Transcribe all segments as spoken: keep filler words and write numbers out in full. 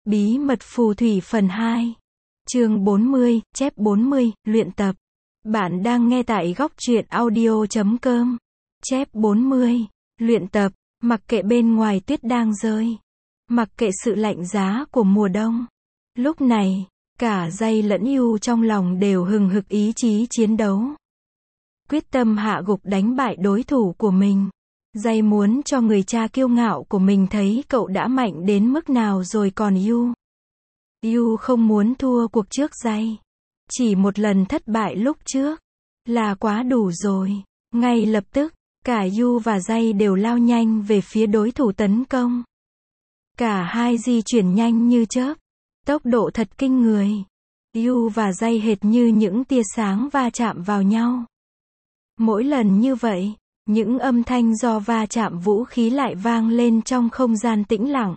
Bí mật phù thủy phần hai. Chương bốn mươi, chép bốn mươi, luyện tập. Bạn đang nghe tại góc truyện audio chấm com. Chép bốn mươi, luyện tập. Mặc kệ bên ngoài tuyết đang rơi, mặc kệ sự lạnh giá của mùa đông, lúc này, cả Jay lẫn Yu trong lòng đều hừng hực ý chí chiến đấu. Quyết tâm hạ gục đánh bại đối thủ của mình. Jay muốn cho người cha kiêu ngạo của mình thấy cậu đã mạnh đến mức nào rồi còn Yu. Yu không muốn thua cuộc trước Jay. Chỉ một lần thất bại lúc trước là quá đủ rồi. Ngay lập tức, cả Yu và Jay đều lao nhanh về phía đối thủ tấn công. Cả hai di chuyển nhanh như chớp, tốc độ thật kinh người. Yu và Jay hệt như những tia sáng va chạm vào nhau. Mỗi lần như vậy, những âm thanh do va chạm vũ khí lại vang lên trong không gian tĩnh lặng.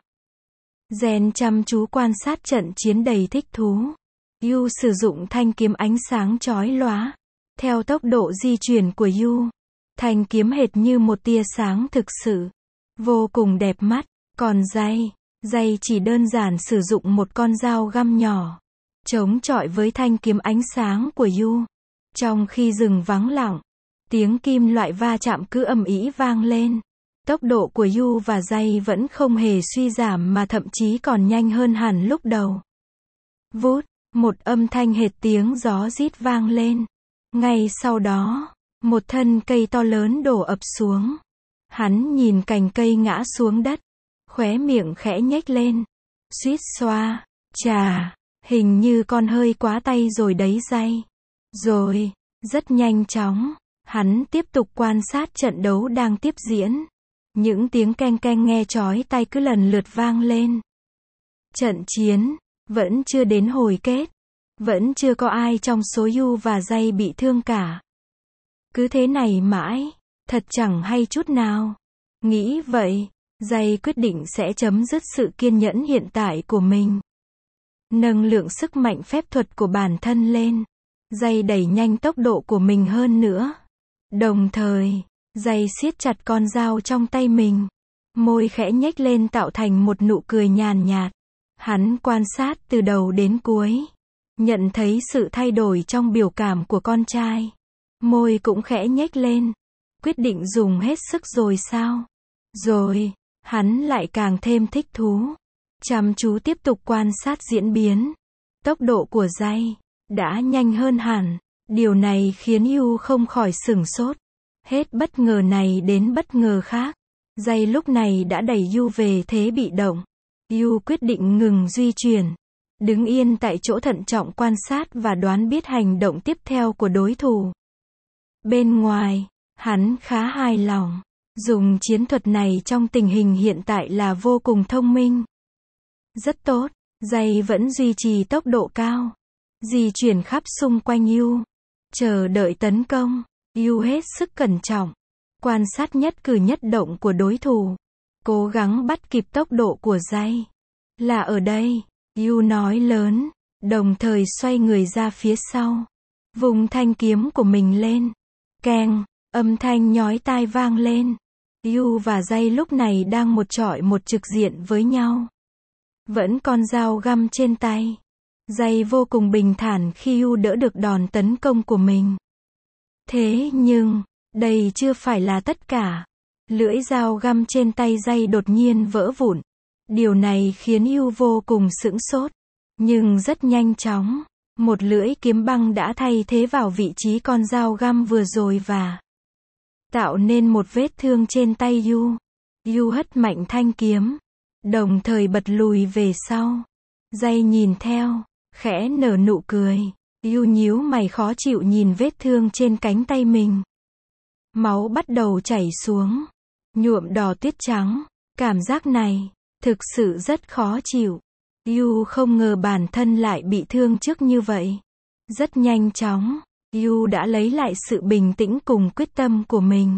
Gen chăm chú quan sát trận chiến đầy thích thú. Yu sử dụng thanh kiếm ánh sáng chói lóa. Theo tốc độ di chuyển của Yu, thanh kiếm hệt như một tia sáng thực sự, vô cùng đẹp mắt. Còn Jay, Jay chỉ đơn giản sử dụng một con dao găm nhỏ, chống chọi với thanh kiếm ánh sáng của Yu. Trong khi rừng vắng lặng, tiếng kim loại va chạm cứ ầm ĩ vang lên. Tốc độ của Yu và Jay vẫn không hề suy giảm mà thậm chí còn nhanh hơn hẳn lúc đầu. Vút, một âm thanh hệt tiếng gió rít vang lên. Ngay sau đó, một thân cây to lớn đổ ập xuống. Hắn nhìn cành cây ngã xuống đất, khóe miệng khẽ nhếch lên. Suýt xoa, chà, hình như con hơi quá tay rồi đấy Jay. Rồi, rất nhanh chóng, hắn tiếp tục quan sát trận đấu đang tiếp diễn. Những tiếng keng keng nghe chói tai cứ lần lượt vang lên. Trận chiến vẫn chưa đến hồi kết. Vẫn chưa có ai trong số Yu và Jay bị thương cả. Cứ thế này mãi, thật chẳng hay chút nào. Nghĩ vậy, Jay quyết định sẽ chấm dứt sự kiên nhẫn hiện tại của mình. Nâng lượng sức mạnh phép thuật của bản thân lên. Jay đẩy nhanh tốc độ của mình hơn nữa. Đồng thời, Jay siết chặt con dao trong tay mình. Môi khẽ nhếch lên tạo thành một nụ cười nhàn nhạt. Hắn quan sát từ đầu đến cuối. Nhận thấy sự thay đổi trong biểu cảm của con trai. Môi cũng khẽ nhếch lên. Quyết định dùng hết sức rồi sao? Rồi, hắn lại càng thêm thích thú. Chăm chú tiếp tục quan sát diễn biến. Tốc độ của Jay đã nhanh hơn hẳn. Điều này khiến Yu không khỏi sửng sốt. Hết bất ngờ này đến bất ngờ khác. Jay lúc này đã đẩy Yu về thế bị động. Yu quyết định ngừng di chuyển. Đứng yên tại chỗ thận trọng quan sát và đoán biết hành động tiếp theo của đối thủ. Bên ngoài, hắn khá hài lòng. Dùng chiến thuật này trong tình hình hiện tại là vô cùng thông minh. Rất tốt, Jay vẫn duy trì tốc độ cao. Di chuyển khắp xung quanh Yu. Chờ đợi tấn công. Yu hết sức cẩn trọng. Quan sát nhất cử nhất động của đối thủ. Cố gắng bắt kịp tốc độ của Jay. Là ở đây. Yu nói lớn, đồng thời xoay người ra phía sau. Vùng thanh kiếm của mình lên. Keng, âm thanh nhói tai vang lên. Yu và Jay lúc này đang một chọi một trực diện với nhau. Vẫn con dao găm trên tay. Jay vô cùng bình thản khi Yu đỡ được đòn tấn công của mình. Thế nhưng, đây chưa phải là tất cả. Lưỡi dao găm trên tay Jay đột nhiên vỡ vụn. Điều này khiến Yu vô cùng sửng sốt. Nhưng rất nhanh chóng, một lưỡi kiếm băng đã thay thế vào vị trí con dao găm vừa rồi và tạo nên một vết thương trên tay Yu. Yu hất mạnh thanh kiếm, đồng thời bật lùi về sau. Jay nhìn theo, khẽ nở nụ cười. Yu nhíu mày khó chịu nhìn vết thương trên cánh tay mình. Máu bắt đầu chảy xuống, nhuộm đỏ tuyết trắng. Cảm giác này thực sự rất khó chịu. Yu không ngờ bản thân lại bị thương trước như vậy. Rất nhanh chóng, Yu đã lấy lại sự bình tĩnh cùng quyết tâm của mình.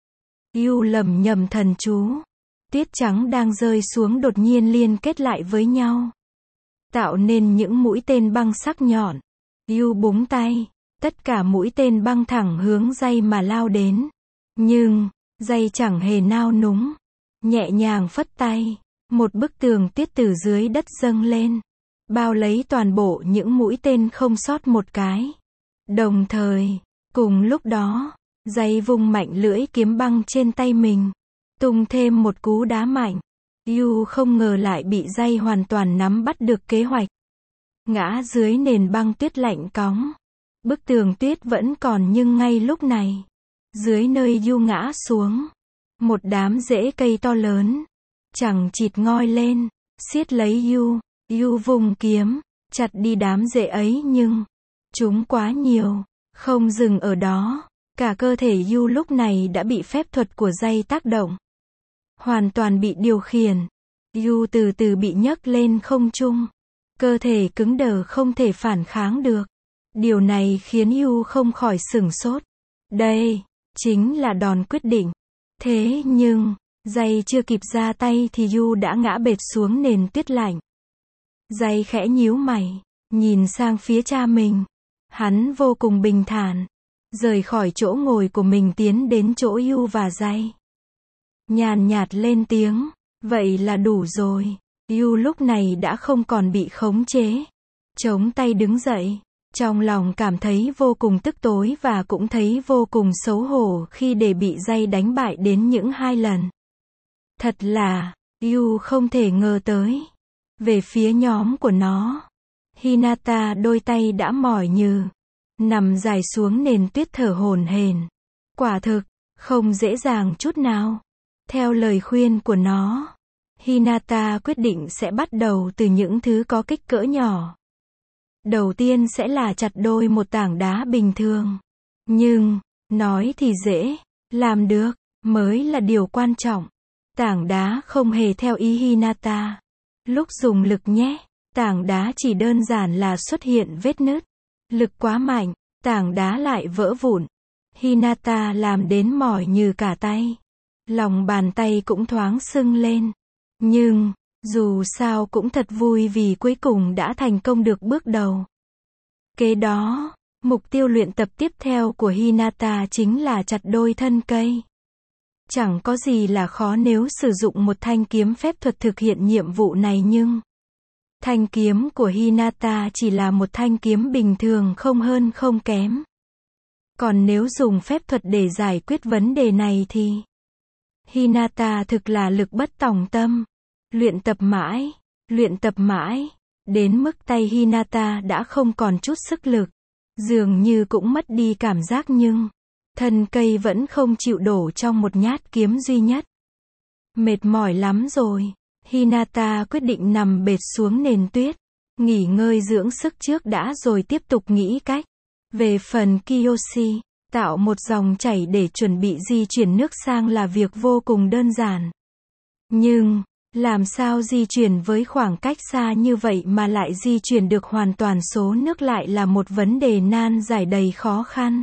Yu lẩm nhẩm thần chú. Tuyết trắng đang rơi xuống đột nhiên liên kết lại với nhau, tạo nên những mũi tên băng sắc nhọn. Yu búng tay. Tất cả mũi tên băng thẳng hướng Jay mà lao đến. Nhưng, Jay chẳng hề nao núng. Nhẹ nhàng phất tay. Một bức tường tuyết từ dưới đất dâng lên, bao lấy toàn bộ những mũi tên không sót một cái. Đồng thời, cùng lúc đó, Jay vung mạnh lưỡi kiếm băng trên tay mình, tung thêm một cú đá mạnh. Yu không ngờ lại bị Jay hoàn toàn nắm bắt được kế hoạch. Ngã dưới nền băng tuyết lạnh cóng. Bức tường tuyết vẫn còn nhưng ngay lúc này, dưới nơi Yu ngã xuống, một đám rễ cây to lớn, chẳng chịt ngoi lên, siết lấy Yu. Yu vùng kiếm, chặt đi đám rễ ấy nhưng, chúng quá nhiều, không dừng ở đó. Cả cơ thể Yu lúc này đã bị phép thuật của Jay tác động. Hoàn toàn bị điều khiển. Yu từ từ bị nhấc lên không trung. Cơ thể cứng đờ không thể phản kháng được. Điều này khiến Yu không khỏi sửng sốt. Đây, chính là đòn quyết định. Thế nhưng, Jay chưa kịp ra tay thì Yu đã ngã bệt xuống nền tuyết lạnh. Jay khẽ nhíu mày, nhìn sang phía cha mình. Hắn vô cùng bình thản, rời khỏi chỗ ngồi của mình tiến đến chỗ Yu và Jay. Nhàn nhạt lên tiếng, vậy là đủ rồi. Yu lúc này đã không còn bị khống chế. Chống tay đứng dậy, trong lòng cảm thấy vô cùng tức tối và cũng thấy vô cùng xấu hổ khi để bị Jay đánh bại đến những hai lần. Thật là, Yu không thể ngờ tới. Về phía nhóm của nó, Hinata đôi tay đã mỏi nhừ, nằm dài xuống nền tuyết thở hổn hển. Quả thực, không dễ dàng chút nào. Theo lời khuyên của nó, Hinata quyết định sẽ bắt đầu từ những thứ có kích cỡ nhỏ. Đầu tiên sẽ là chặt đôi một tảng đá bình thường. Nhưng, nói thì dễ, làm được, mới là điều quan trọng. Tảng đá không hề theo ý Hinata. Lúc dùng lực nhé, tảng đá chỉ đơn giản là xuất hiện vết nứt. Lực quá mạnh, tảng đá lại vỡ vụn. Hinata làm đến mỏi như cả tay. Lòng bàn tay cũng thoáng sưng lên. Nhưng, dù sao cũng thật vui vì cuối cùng đã thành công được bước đầu. Kế đó, mục tiêu luyện tập tiếp theo của Hinata chính là chặt đôi thân cây. Chẳng có gì là khó nếu sử dụng một thanh kiếm phép thuật thực hiện nhiệm vụ này nhưng thanh kiếm của Hinata chỉ là một thanh kiếm bình thường không hơn không kém. Còn nếu dùng phép thuật để giải quyết vấn đề này thì Hinata thực là lực bất tòng tâm. Luyện tập mãi, luyện tập mãi, đến mức tay Hinata đã không còn chút sức lực. Dường như cũng mất đi cảm giác nhưng thân cây vẫn không chịu đổ trong một nhát kiếm duy nhất. Mệt mỏi lắm rồi, Hinata quyết định nằm bệt xuống nền tuyết, nghỉ ngơi dưỡng sức trước đã rồi tiếp tục nghĩ cách. Về phần Kiyoshi, tạo một dòng chảy để chuẩn bị di chuyển nước sang là việc vô cùng đơn giản. Nhưng, làm sao di chuyển với khoảng cách xa như vậy mà lại di chuyển được hoàn toàn số nước lại là một vấn đề nan giải đầy khó khăn.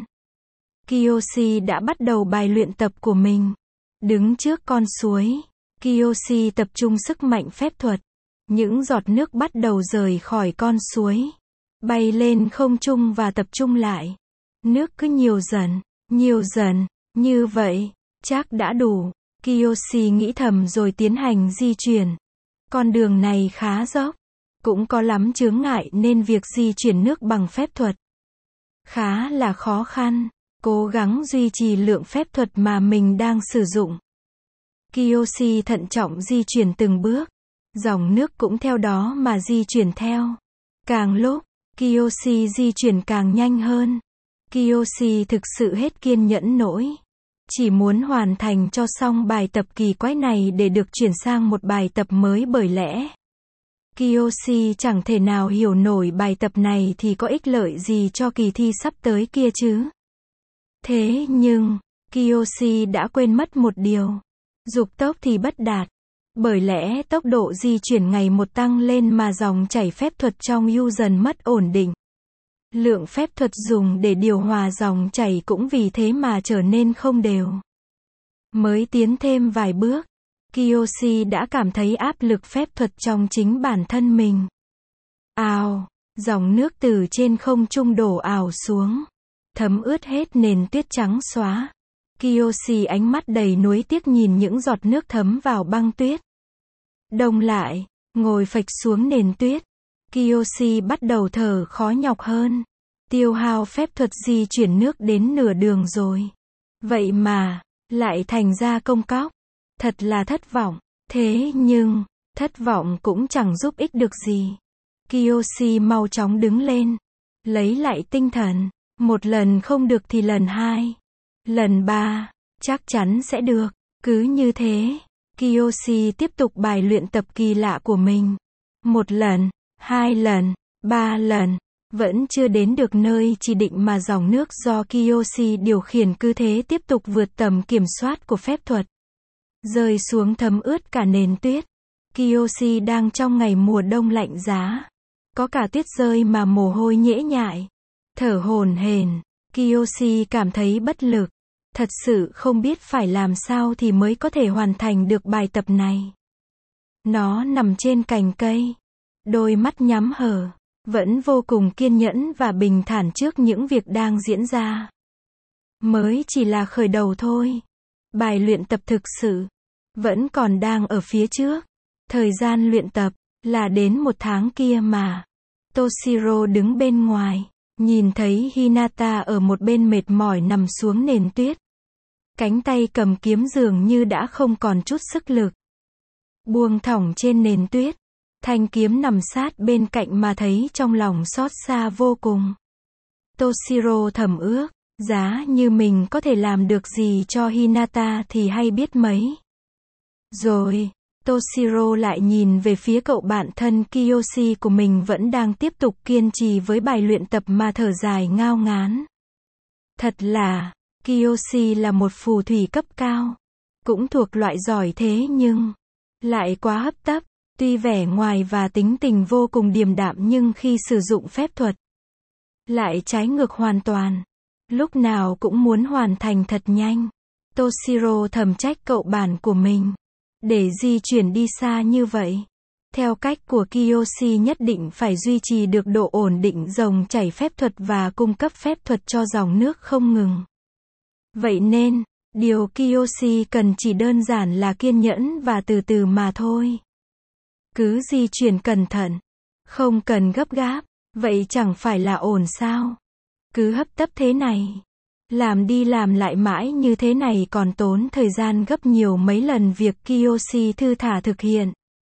Kiyoshi đã bắt đầu bài luyện tập của mình. Đứng trước con suối, Kiyoshi tập trung sức mạnh phép thuật. Những giọt nước bắt đầu rời khỏi con suối, bay lên không trung và tập trung lại. Nước cứ nhiều dần, nhiều dần, như vậy, chắc đã đủ. Kiyoshi nghĩ thầm rồi tiến hành di chuyển. Con đường này khá dốc, cũng có lắm chướng ngại nên việc di chuyển nước bằng phép thuật khá là khó khăn. Cố gắng duy trì lượng phép thuật mà mình đang sử dụng. Kiyoshi thận trọng di chuyển từng bước. Dòng nước cũng theo đó mà di chuyển theo. Càng lúc, Kiyoshi di chuyển càng nhanh hơn. Kiyoshi thực sự hết kiên nhẫn nổi. Chỉ muốn hoàn thành cho xong bài tập kỳ quái này để được chuyển sang một bài tập mới bởi lẽ Kiyoshi chẳng thể nào hiểu nổi bài tập này thì có ích lợi gì cho kỳ thi sắp tới kia chứ. Thế nhưng, Kiyoshi đã quên mất một điều. Dục tốc thì bất đạt. Bởi lẽ tốc độ di chuyển ngày một tăng lên mà dòng chảy phép thuật trong Yu dần mất ổn định. Lượng phép thuật dùng để điều hòa dòng chảy cũng vì thế mà trở nên không đều. Mới tiến thêm vài bước, Kiyoshi đã cảm thấy áp lực phép thuật trong chính bản thân mình. Ào, dòng nước từ trên không trung đổ ào xuống, thấm ướt hết nền tuyết trắng xóa. Kiyoshi ánh mắt đầy nuối tiếc nhìn những giọt nước thấm vào băng tuyết. Đông lại, ngồi phịch xuống nền tuyết. Kiyoshi bắt đầu thở khó nhọc hơn. Tiêu hao phép thuật di chuyển nước đến nửa đường rồi. Vậy mà, lại thành ra công cóc. Thật là thất vọng. Thế nhưng, thất vọng cũng chẳng giúp ích được gì. Kiyoshi mau chóng đứng lên. Lấy lại tinh thần. Một lần không được thì lần hai. Lần ba, chắc chắn sẽ được. Cứ như thế, Kiyoshi tiếp tục bài luyện tập kỳ lạ của mình. Một lần, hai lần, ba lần, vẫn chưa đến được nơi chỉ định mà dòng nước do Kiyoshi điều khiển cứ thế tiếp tục vượt tầm kiểm soát của phép thuật. Rơi xuống thấm ướt cả nền tuyết. Kiyoshi đang trong ngày mùa đông lạnh giá. Có cả tuyết rơi mà mồ hôi nhễ nhại. Thở hổn hển, Kiyoshi cảm thấy bất lực. Thật sự không biết phải làm sao thì mới có thể hoàn thành được bài tập này. Nó nằm trên cành cây. Đôi mắt nhắm hờ. Vẫn vô cùng kiên nhẫn và bình thản trước những việc đang diễn ra. Mới chỉ là khởi đầu thôi. Bài luyện tập thực sự vẫn còn đang ở phía trước. Thời gian luyện tập là đến một tháng kia mà. Toshiro đứng bên ngoài, nhìn thấy Hinata ở một bên mệt mỏi nằm xuống nền tuyết. Cánh tay cầm kiếm dường như đã không còn chút sức lực. Buông thõng trên nền tuyết. Thanh kiếm nằm sát bên cạnh mà thấy trong lòng xót xa vô cùng. Toshiro thầm ước, giá như mình có thể làm được gì cho Hinata thì hay biết mấy. Rồi, Toshiro lại nhìn về phía cậu bạn thân Kiyoshi của mình vẫn đang tiếp tục kiên trì với bài luyện tập mà thở dài ngao ngán. Thật là, Kiyoshi là một phù thủy cấp cao. Cũng thuộc loại giỏi thế nhưng, lại quá hấp tấp. Tuy vẻ ngoài và tính tình vô cùng điềm đạm nhưng khi sử dụng phép thuật, lại trái ngược hoàn toàn. Lúc nào cũng muốn hoàn thành thật nhanh. Toshiro thầm trách cậu bạn của mình. Để di chuyển đi xa như vậy. Theo cách của Kiyoshi nhất định phải duy trì được độ ổn định dòng chảy phép thuật và cung cấp phép thuật cho dòng nước không ngừng. Vậy nên, điều Kiyoshi cần chỉ đơn giản là kiên nhẫn và từ từ mà thôi. Cứ di chuyển cẩn thận. Không cần gấp gáp. Vậy chẳng phải là ổn sao? Cứ hấp tấp thế này. Làm đi làm lại mãi như thế này còn tốn thời gian gấp nhiều mấy lần việc Kiyoshi thư thả thực hiện.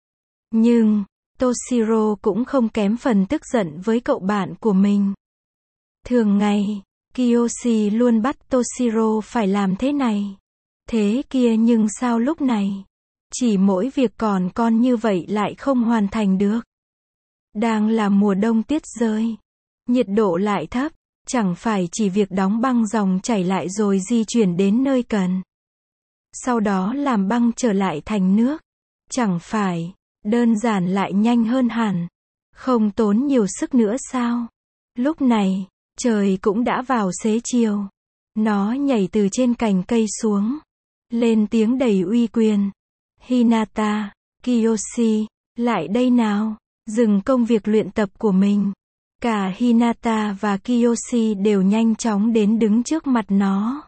Nhưng, Toshiro cũng không kém phần tức giận với cậu bạn của mình. Thường ngày, Kiyoshi luôn bắt Toshiro phải làm thế này, thế kia nhưng sao lúc này, chỉ mỗi việc còn con như vậy lại không hoàn thành được. Đang là mùa đông tuyết rơi, nhiệt độ lại thấp, chẳng phải chỉ việc đóng băng dòng chảy lại rồi di chuyển đến nơi cần. Sau đó làm băng trở lại thành nước. Chẳng phải, đơn giản lại nhanh hơn hẳn. Không tốn nhiều sức nữa sao? Lúc này, trời cũng đã vào xế chiều. Nó nhảy từ trên cành cây xuống. Lên tiếng đầy uy quyền. Hinata, Kiyoshi, lại đây nào. Dừng công việc luyện tập của mình. Cả Hinata và Kiyoshi đều nhanh chóng đến đứng trước mặt nó.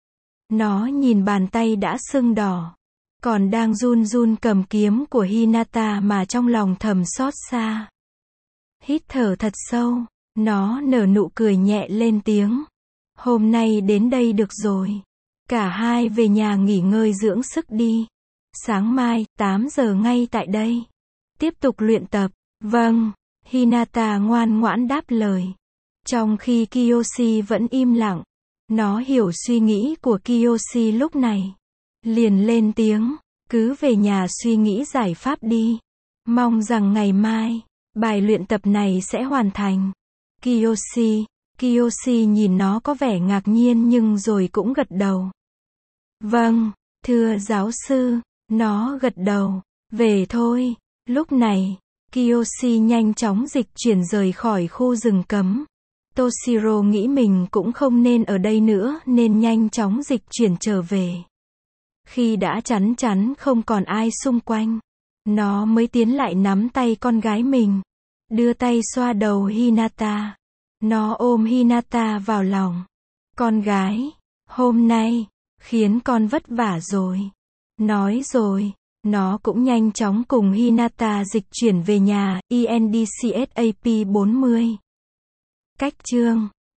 Nó nhìn bàn tay đã sưng đỏ, còn đang run run cầm kiếm của Hinata mà trong lòng thầm xót xa. Hít thở thật sâu, nó nở nụ cười nhẹ lên tiếng. Hôm nay đến đây được rồi. Cả hai về nhà nghỉ ngơi dưỡng sức đi. Sáng mai, tám giờ ngay tại đây. Tiếp tục luyện tập. Vâng. Hinata ngoan ngoãn đáp lời. Trong khi Kiyoshi vẫn im lặng. Nó hiểu suy nghĩ của Kiyoshi lúc này. Liền lên tiếng. Cứ về nhà suy nghĩ giải pháp đi. Mong rằng ngày mai, bài luyện tập này sẽ hoàn thành. Kiyoshi. Kiyoshi nhìn nó có vẻ ngạc nhiên nhưng rồi cũng gật đầu. Vâng, thưa giáo sư. Nó gật đầu. Về thôi. Lúc này, Kiyoshi nhanh chóng dịch chuyển rời khỏi khu rừng cấm. Toshiro nghĩ mình cũng không nên ở đây nữa nên nhanh chóng dịch chuyển trở về. Khi đã chắn chắn không còn ai xung quanh, nó mới tiến lại nắm tay con gái mình. Đưa tay xoa đầu Hinata. Nó ôm Hinata vào lòng. Con gái, hôm nay, khiến con vất vả rồi. Nói rồi, Nó cũng nhanh chóng cùng Hinata dịch chuyển về nhà, E N D C S A P bốn mươi. Cách chương